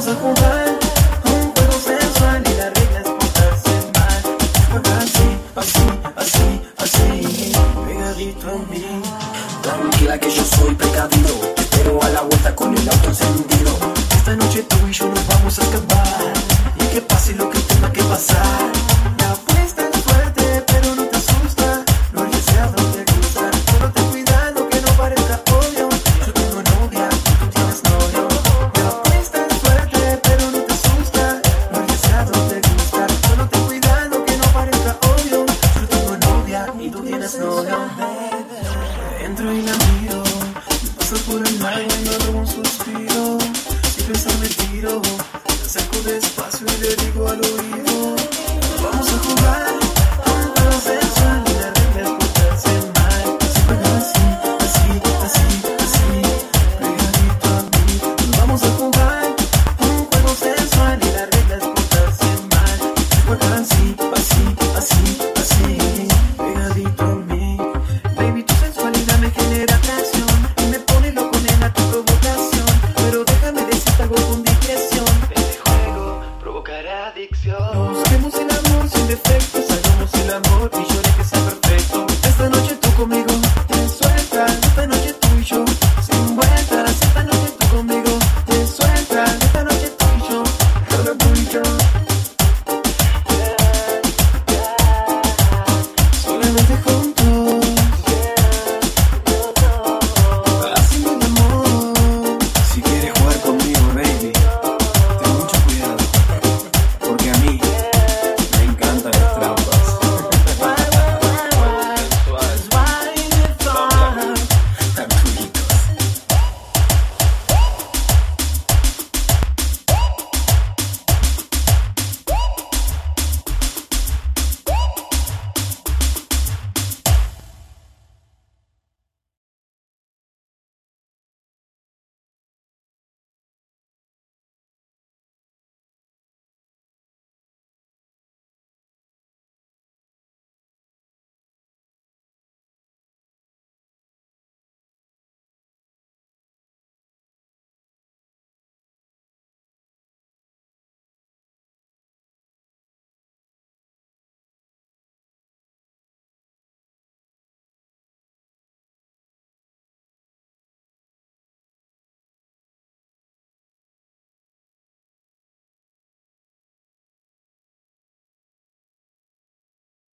Vamos a jugar un juego sensual y la regla es portarse mal. Juega así, pegadito a mí. Tranquila que yo soy precavido, te espero a la vuelta con el auto encendido. Esta noche tú y yo nos vamos a escapar y que pase lo que tenga que pasar. La apuesta es fuerte, pero no te asusta. No arriesgues a donde gusta. Solo ten cuidado que no parezca obvio. Yo tengo novia, tú tienes novio. La apuesta es fuerte, pero no te asusta. No arriesgues a donde gusta. Solo ten cuidado que no parezca obvio. Yo tengo novia y tú tienes novio. Entro y la miro, me paso por el lado y no hago un suspiro. Si pienso me tiro, me acerco despacio y le digo al oído: vamos a jugar un juego sensual y la regla es portarse mal. Si juega así, pegadito a mí. Vamos a jugar un juego sensual y la regla es portarse mal. Si juega así, pegadito a mí. Baby, tu sensualidad me genera atracción y me pone loco, nena, tu provocación. Pero déjame decirte algo con discreción. Este juego provocará adicción. Busquemos el amor sin defectos, hagamos el amor y llore que sea perfecto. Esta noche tú conmigo, te sueltas. Esta noche tú y yo, sin vueltas. Esta noche tú conmigo, te sueltas. Esta noche tú y yo, solo tú y yo. Solamente juntos.